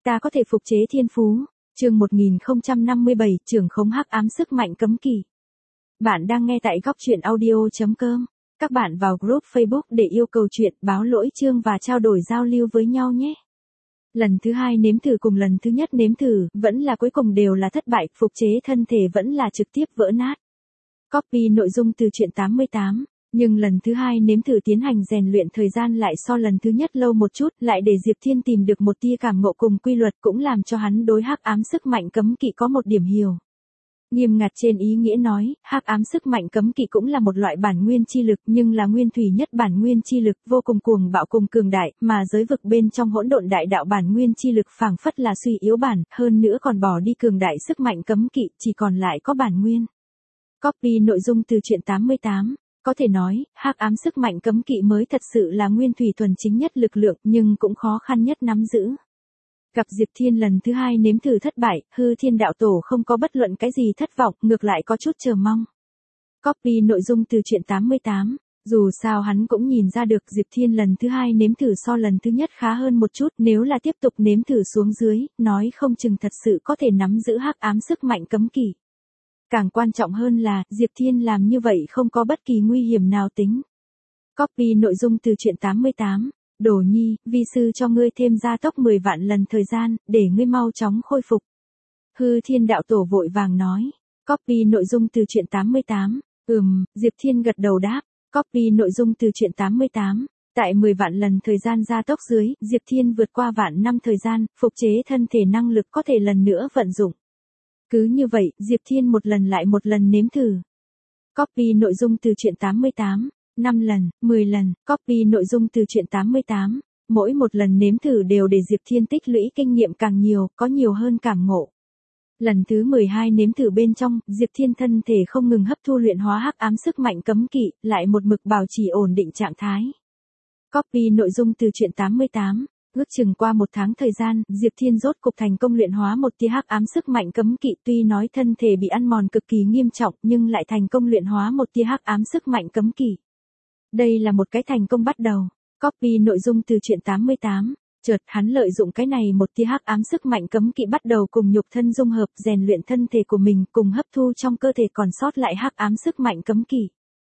Ta có thể phục chế thiên phú. Chương 1057, trưởng khống hắc ám sức mạnh cấm kỵ. Bạn đang nghe tại goctruyện.audio.com. Các bạn vào group Facebook để yêu cầu chuyện, báo lỗi chương và trao đổi giao lưu với nhau nhé. Lần thứ hai nếm thử cùng lần thứ nhất nếm thử, vẫn là cuối cùng đều là thất bại, phục chế thân thể vẫn là trực tiếp vỡ nát. Copy nội dung từ truyện 88. Nhưng lần thứ hai nếm thử tiến hành rèn luyện thời gian lại so lần thứ nhất lâu một chút, lại để Diệp Thiên tìm được một tia cảm ngộ cùng quy luật, cũng làm cho hắn đối hắc ám sức mạnh cấm kỵ có một điểm hiểu. Nghiêm ngặt trên ý nghĩa nói, hắc ám sức mạnh cấm kỵ cũng là một loại bản nguyên chi lực, nhưng là nguyên thủy nhất bản nguyên chi lực, vô cùng cuồng bạo cùng cường đại, mà giới vực bên trong hỗn độn đại đạo bản nguyên chi lực phảng phất là suy yếu bản, hơn nữa còn bỏ đi cường đại sức mạnh cấm kỵ, chỉ còn lại có bản nguyên. Copy nội dung từ truyện 88. Có thể nói, hắc ám sức mạnh cấm kỵ mới thật sự là nguyên thủy thuần chính nhất lực lượng, nhưng cũng khó khăn nhất nắm giữ. Gặp Diệp Thiên lần thứ hai nếm thử thất bại, Hư Thiên đạo tổ không có bất luận cái gì thất vọng, ngược lại có chút chờ mong. Copy nội dung từ truyện 88. Dù sao hắn cũng nhìn ra được Diệp Thiên lần thứ hai nếm thử so lần thứ nhất khá hơn một chút, nếu là tiếp tục nếm thử xuống dưới, nói không chừng thật sự có thể nắm giữ hắc ám sức mạnh cấm kỵ. Càng quan trọng hơn là, Diệp Thiên làm như vậy không có bất kỳ nguy hiểm nào tính. Copy nội dung từ truyện 88. Đồ nhi, vi sư cho ngươi thêm gia tốc 10 vạn lần thời gian, để ngươi mau chóng khôi phục. Hư Thiên đạo tổ vội vàng nói. Copy nội dung từ truyện 88. Diệp Thiên gật đầu đáp. Copy nội dung từ truyện 88. Tại 10 vạn lần thời gian gia tốc dưới, Diệp Thiên vượt qua vạn năm thời gian, phục chế thân thể năng lực có thể lần nữa vận dụng. Cứ như vậy, Diệp Thiên một lần lại một lần nếm thử. Copy nội dung từ truyện 88. 5 lần, 10 lần, copy nội dung từ truyện 88. Mỗi một lần nếm thử đều để Diệp Thiên tích lũy kinh nghiệm càng nhiều, có nhiều hơn cảm ngộ. Lần thứ 12 nếm thử bên trong, Diệp Thiên thân thể không ngừng hấp thu luyện hóa hắc ám sức mạnh cấm kỵ, lại một mực bảo trì ổn định trạng thái. Copy nội dung từ truyện 88. Ước chừng qua một tháng thời gian, Diệp Thiên rốt cục thành công luyện hóa một tia hắc ám sức mạnh cấm kỵ, tuy nói thân thể bị ăn mòn cực kỳ nghiêm trọng, nhưng lại thành công luyện hóa một tia hắc ám sức mạnh cấm kỵ. Đây là một cái thành công bắt đầu. Copy nội dung từ truyện 88. Chợt hắn lợi dụng cái này một tia hắc ám sức mạnh cấm kỵ bắt đầu cùng nhục thân dung hợp, rèn luyện thân thể của mình, cùng hấp thu trong cơ thể còn sót lại hắc ám sức mạnh cấm kỵ.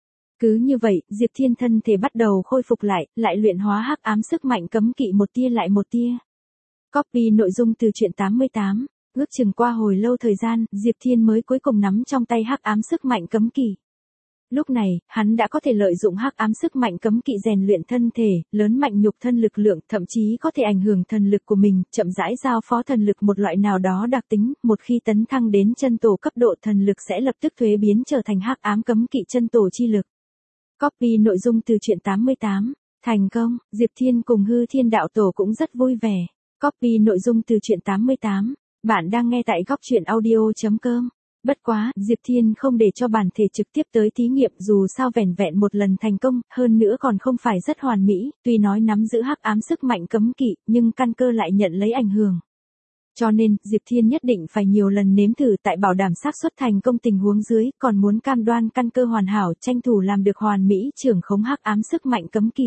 Cứ như vậy, Diệp Thiên thân thể bắt đầu khôi phục lại luyện hóa hắc ám sức mạnh cấm kỵ một tia lại một tia. Copy nội dung từ truyện 88. Ước chừng qua hồi lâu thời gian, Diệp Thiên mới cuối cùng nắm trong tay hắc ám sức mạnh cấm kỵ. Lúc này, hắn đã có thể lợi dụng hắc ám sức mạnh cấm kỵ rèn luyện thân thể, lớn mạnh nhục thân lực lượng, thậm chí có thể ảnh hưởng thần lực của mình, chậm rãi giao phó thần lực một loại nào đó đặc tính, một khi tấn thăng đến chân tổ cấp độ thần lực sẽ lập tức thuế biến trở thành hắc ám cấm kỵ chân tổ chi lực. Copy nội dung từ truyện 88. Thành công, Diệp Thiên cùng Hư Thiên đạo tổ cũng rất vui vẻ. Copy nội dung từ truyện 88. Bạn đang nghe tại goctruyện.audio.com. Bất quá, Diệp Thiên không để cho bản thể trực tiếp tới thí nghiệm, dù sao vẻn vẹn một lần thành công, hơn nữa còn không phải rất hoàn mỹ, tuy nói nắm giữ hắc ám sức mạnh cấm kỵ, nhưng căn cơ lại nhận lấy ảnh hưởng. Cho nên, Diệp Thiên nhất định phải nhiều lần nếm thử, tại bảo đảm xác suất thành công tình huống dưới, còn muốn cam đoan căn cơ hoàn hảo, tranh thủ làm được hoàn mỹ trưởng khống hắc ám sức mạnh cấm kỵ.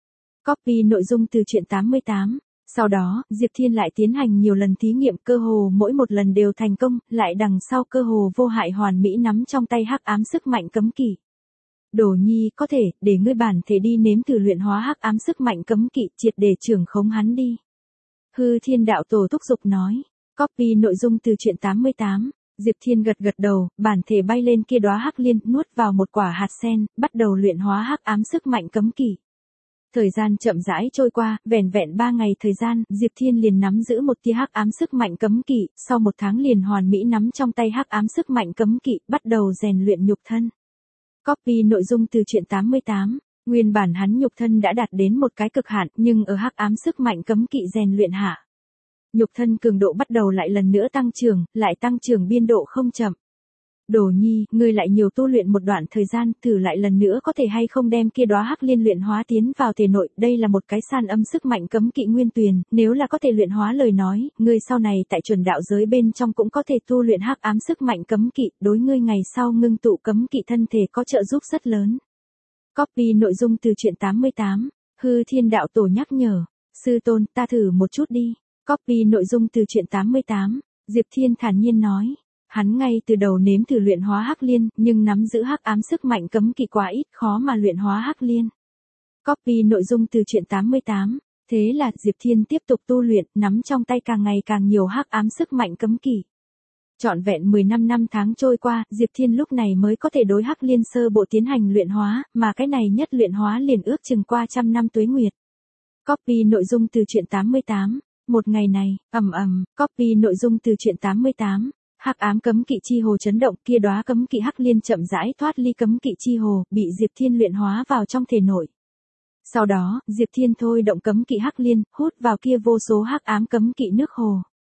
Copy nội dung từ truyện 88. Sau đó, Diệp Thiên lại tiến hành nhiều lần thí nghiệm, cơ hồ mỗi một lần đều thành công, lại đằng sau cơ hồ vô hại hoàn mỹ nắm trong tay hắc ám sức mạnh cấm kỵ. Đồ nhi, có thể, để ngươi bản thể đi nếm thử luyện hóa hắc ám sức mạnh cấm kỵ, triệt để trưởng khống hắn đi. Hư Thiên đạo tổ thúc giục nói. Copy nội dung từ truyện 88. Diệp Thiên gật gật đầu, bản thể bay lên kia đóa hắc liên, nuốt vào một quả hạt sen, bắt đầu luyện hóa hắc ám sức mạnh cấm kỵ. Thời gian chậm rãi trôi qua, vẻn vẹn 3 ngày thời gian, Diệp Thiên liền nắm giữ một tia hắc ám sức mạnh cấm kỵ, sau 1 tháng liền hoàn mỹ nắm trong tay hắc ám sức mạnh cấm kỵ, bắt đầu rèn luyện nhục thân. Copy nội dung từ truyện 88. Nguyên bản hắn nhục thân đã đạt đến một cái cực hạn, nhưng ở hắc ám sức mạnh cấm kỵ rèn luyện hạ, nhục thân cường độ bắt đầu lại lần nữa tăng trưởng biên độ không chậm. Đồ nhi, ngươi lại nhiều tu luyện một đoạn thời gian, thử lại lần nữa có thể hay không đem kia đóa hắc liên luyện hóa tiến vào thể nội, đây là một cái san âm sức mạnh cấm kỵ nguyên tuyền, nếu là có thể luyện hóa lời nói, ngươi sau này tại chuẩn đạo giới bên trong cũng có thể tu luyện hắc ám sức mạnh cấm kỵ, đối ngươi ngày sau ngưng tụ cấm kỵ thân thể có trợ giúp rất lớn. Copy nội dung từ truyện 88. Hư Thiên đạo tổ nhắc nhở. Sư tôn, ta thử một chút đi. Copy nội dung từ truyện 88, Diệp Thiên thản nhiên nói. Hắn ngay từ đầu nếm thử luyện hóa hắc liên, nhưng nắm giữ hắc ám sức mạnh cấm kỵ quá ít, khó mà luyện hóa hắc liên. Copy nội dung từ truyện 88, thế là Diệp Thiên tiếp tục tu luyện, nắm trong tay càng ngày càng nhiều hắc ám sức mạnh cấm kỵ. Trọn vẹn 15 năm tháng trôi qua, Diệp Thiên lúc này mới có thể đối hắc liên sơ bộ tiến hành luyện hóa, mà cái này nhất luyện hóa liền ước chừng qua trăm năm tuế nguyệt. Copy nội dung từ truyện 88, một ngày này, copy nội dung từ truyện 88. Hắc ám cấm kỵ chi hồ chấn động, kia đóa cấm kỵ hắc liên chậm rãi thoát ly cấm kỵ chi hồ, bị Diệp Thiên luyện hóa vào trong thể nội. Sau đó, Diệp Thiên thôi động cấm kỵ hắc liên, hút vào kia vô số hắc ám cấm kỵ nước hồ.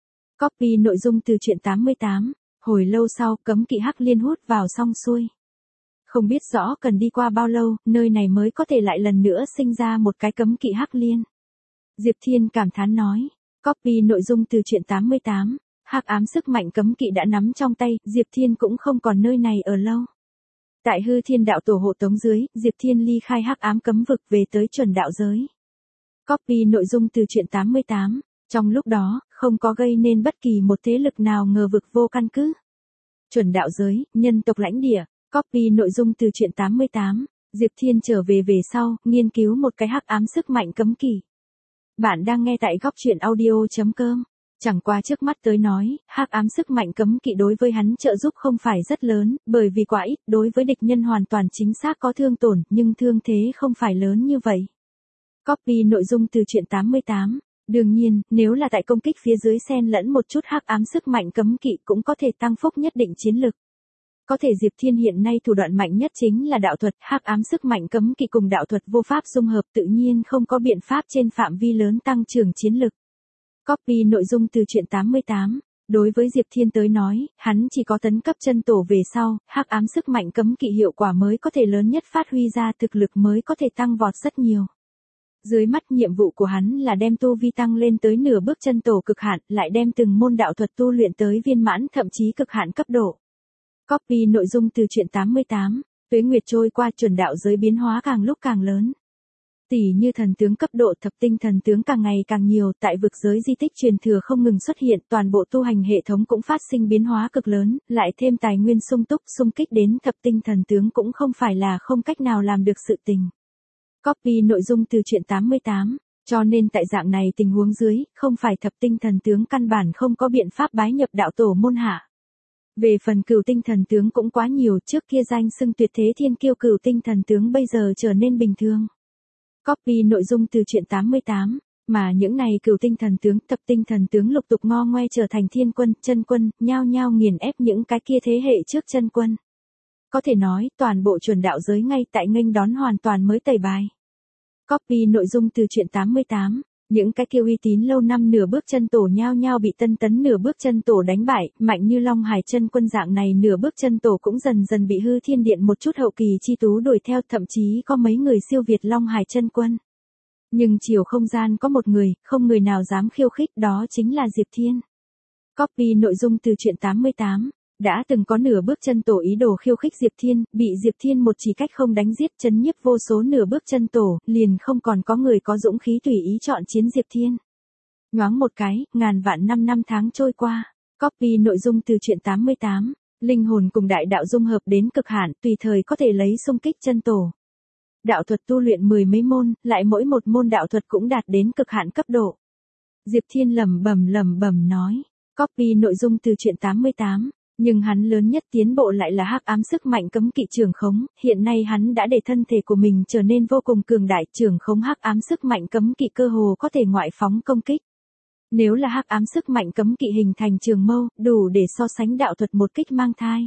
Copy nội dung từ truyện 88, hồi lâu sau, cấm kỵ hắc liên hút vào xong xuôi. Không biết rõ cần đi qua bao lâu, nơi này mới có thể lại lần nữa sinh ra một cái cấm kỵ hắc liên. Diệp Thiên cảm thán nói. Copy nội dung từ truyện 88. Hắc ám sức mạnh cấm kỵ đã nắm trong tay, Diệp Thiên cũng không còn nơi này ở lâu. Tại Hư Thiên đạo tổ hộ tống dưới, Diệp Thiên ly khai hắc ám cấm vực về tới chuẩn đạo giới. Copy nội dung từ truyện 88. Trong lúc đó, không có gây nên bất kỳ một thế lực nào ngờ vực vô căn cứ. Chuẩn đạo giới, nhân tộc lãnh địa. Copy nội dung từ truyện 88. Diệp Thiên trở về sau, nghiên cứu một cái hắc ám sức mạnh cấm kỵ. Bạn đang nghe tại góc truyện audio.com. Chẳng qua trước mắt tới nói, hắc ám sức mạnh cấm kỵ đối với hắn trợ giúp không phải rất lớn, bởi vì quá ít, đối với địch nhân hoàn toàn chính xác có thương tổn, nhưng thương thế không phải lớn như vậy. Copy nội dung từ truyện 88. Đương nhiên, nếu là tại công kích phía dưới xen lẫn một chút hắc ám sức mạnh cấm kỵ cũng có thể tăng phúc nhất định chiến lực. Có thể Diệp Thiên hiện nay thủ đoạn mạnh nhất chính là đạo thuật, hắc ám sức mạnh cấm kỵ cùng đạo thuật vô pháp dung hợp, tự nhiên không có biện pháp trên phạm vi lớn tăng trưởng chiến lực. Copy nội dung từ truyện 88. Đối với Diệp Thiên tới nói, hắn chỉ có tấn cấp chân tổ về sau, hắc ám sức mạnh cấm kỵ hiệu quả mới có thể lớn nhất phát huy ra, thực lực mới có thể tăng vọt rất nhiều. Dưới mắt nhiệm vụ của hắn là đem tu vi tăng lên tới nửa bước chân tổ cực hạn, lại đem từng môn đạo thuật tu luyện tới viên mãn thậm chí cực hạn cấp độ. Copy nội dung từ truyện 88. Tuế nguyệt trôi qua, chuẩn đạo giới biến hóa càng lúc càng lớn. Tỷ như thần tướng cấp độ, thập tinh thần tướng càng ngày càng nhiều, tại vực giới di tích truyền thừa không ngừng xuất hiện, toàn bộ tu hành hệ thống cũng phát sinh biến hóa cực lớn, lại thêm tài nguyên sung túc, xung kích đến thập tinh thần tướng cũng không phải là không cách nào làm được sự tình. Copy nội dung từ truyện 88. Cho nên tại dạng này tình huống dưới, không phải thập tinh thần tướng căn bản không có biện pháp bái nhập đạo tổ môn hạ. Về phần cửu tinh thần tướng cũng quá nhiều, trước kia danh xưng tuyệt thế thiên kiêu cửu tinh thần tướng bây giờ trở nên bình thường. Copy nội dung từ truyện 88, mà những này cửu tinh thần tướng, thập tinh thần tướng lục tục ngo ngoe trở thành thiên quân, chân quân, nhao nhao nghiền ép những cái kia thế hệ trước chân quân. Có thể nói, toàn bộ chuẩn đạo giới ngay tại nghênh đón hoàn toàn mới tẩy bài. Copy nội dung từ truyện 88. Những cái kia uy tín lâu năm nửa bước chân tổ nhao nhao bị tân tấn nửa bước chân tổ đánh bại, mạnh như Long Hải chân quân dạng này nửa bước chân tổ cũng dần dần bị Hư Thiên Điện một chút hậu kỳ chi tú đuổi theo, thậm chí có mấy người siêu việt Long Hải chân quân. Nhưng chiều không gian có một người, không người nào dám khiêu khích, đó chính là Diệp Thiên. Copy nội dung từ truyện 88. Đã từng có nửa bước chân tổ ý đồ khiêu khích Diệp Thiên, bị Diệp Thiên một chỉ cách không đánh giết, chấn nhiếp vô số nửa bước chân tổ, liền không còn có người có dũng khí tùy ý chọn chiến Diệp Thiên. Nhoáng một cái, ngàn vạn năm tháng trôi qua. Copy nội dung từ truyện 88. Linh hồn cùng đại đạo dung hợp đến cực hạn, tùy thời có thể lấy xung kích chân tổ. Đạo thuật tu luyện mười mấy môn, lại mỗi một môn đạo thuật cũng đạt đến cực hạn cấp độ. Diệp Thiên lẩm bẩm nói. Copy nội dung từ truyện 88. Nhưng hắn lớn nhất tiến bộ lại là hắc ám sức mạnh cấm kỵ trường khống, hiện nay hắn đã để thân thể của mình trở nên vô cùng cường đại, trường khống hắc ám sức mạnh cấm kỵ cơ hồ có thể ngoại phóng công kích. Nếu là hắc ám sức mạnh cấm kỵ hình thành trường mâu, đủ để so sánh đạo thuật một kích mang thai.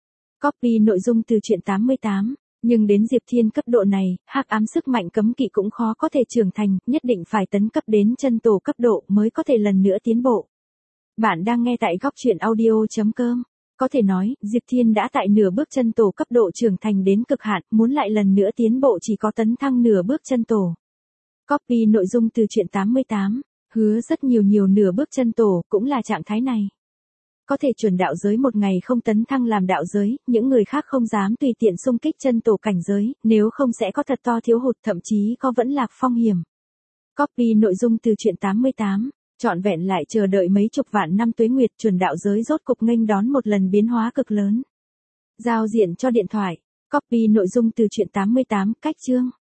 Copy nội dung từ truyện 88. Nhưng đến Diệp Thiên cấp độ này, hắc ám sức mạnh cấm kỵ cũng khó có thể trưởng thành, nhất định phải tấn cấp đến chân tổ cấp độ mới có thể lần nữa tiến bộ. Bạn đang nghe tại góc truyện audio.com. Có thể nói, Diệp Thiên đã tại nửa bước chân tổ cấp độ trưởng thành đến cực hạn, muốn lại lần nữa tiến bộ chỉ có tấn thăng nửa bước chân tổ. Copy nội dung từ truyện 88. Hứa rất nhiều nửa bước chân tổ, cũng là trạng thái này. Có thể chuẩn đạo giới một ngày không tấn thăng làm đạo giới, những người khác không dám tùy tiện xung kích chân tổ cảnh giới, nếu không sẽ có thật to thiếu hụt, thậm chí có vẫn lạc phong hiểm. Copy nội dung từ truyện 88. Trọn vẹn lại chờ đợi mấy chục vạn năm tuế nguyệt, chuẩn đạo giới rốt cục nghênh đón một lần biến hóa cực lớn. Giao diện cho điện thoại. Copy nội dung từ truyện 88, cách chương.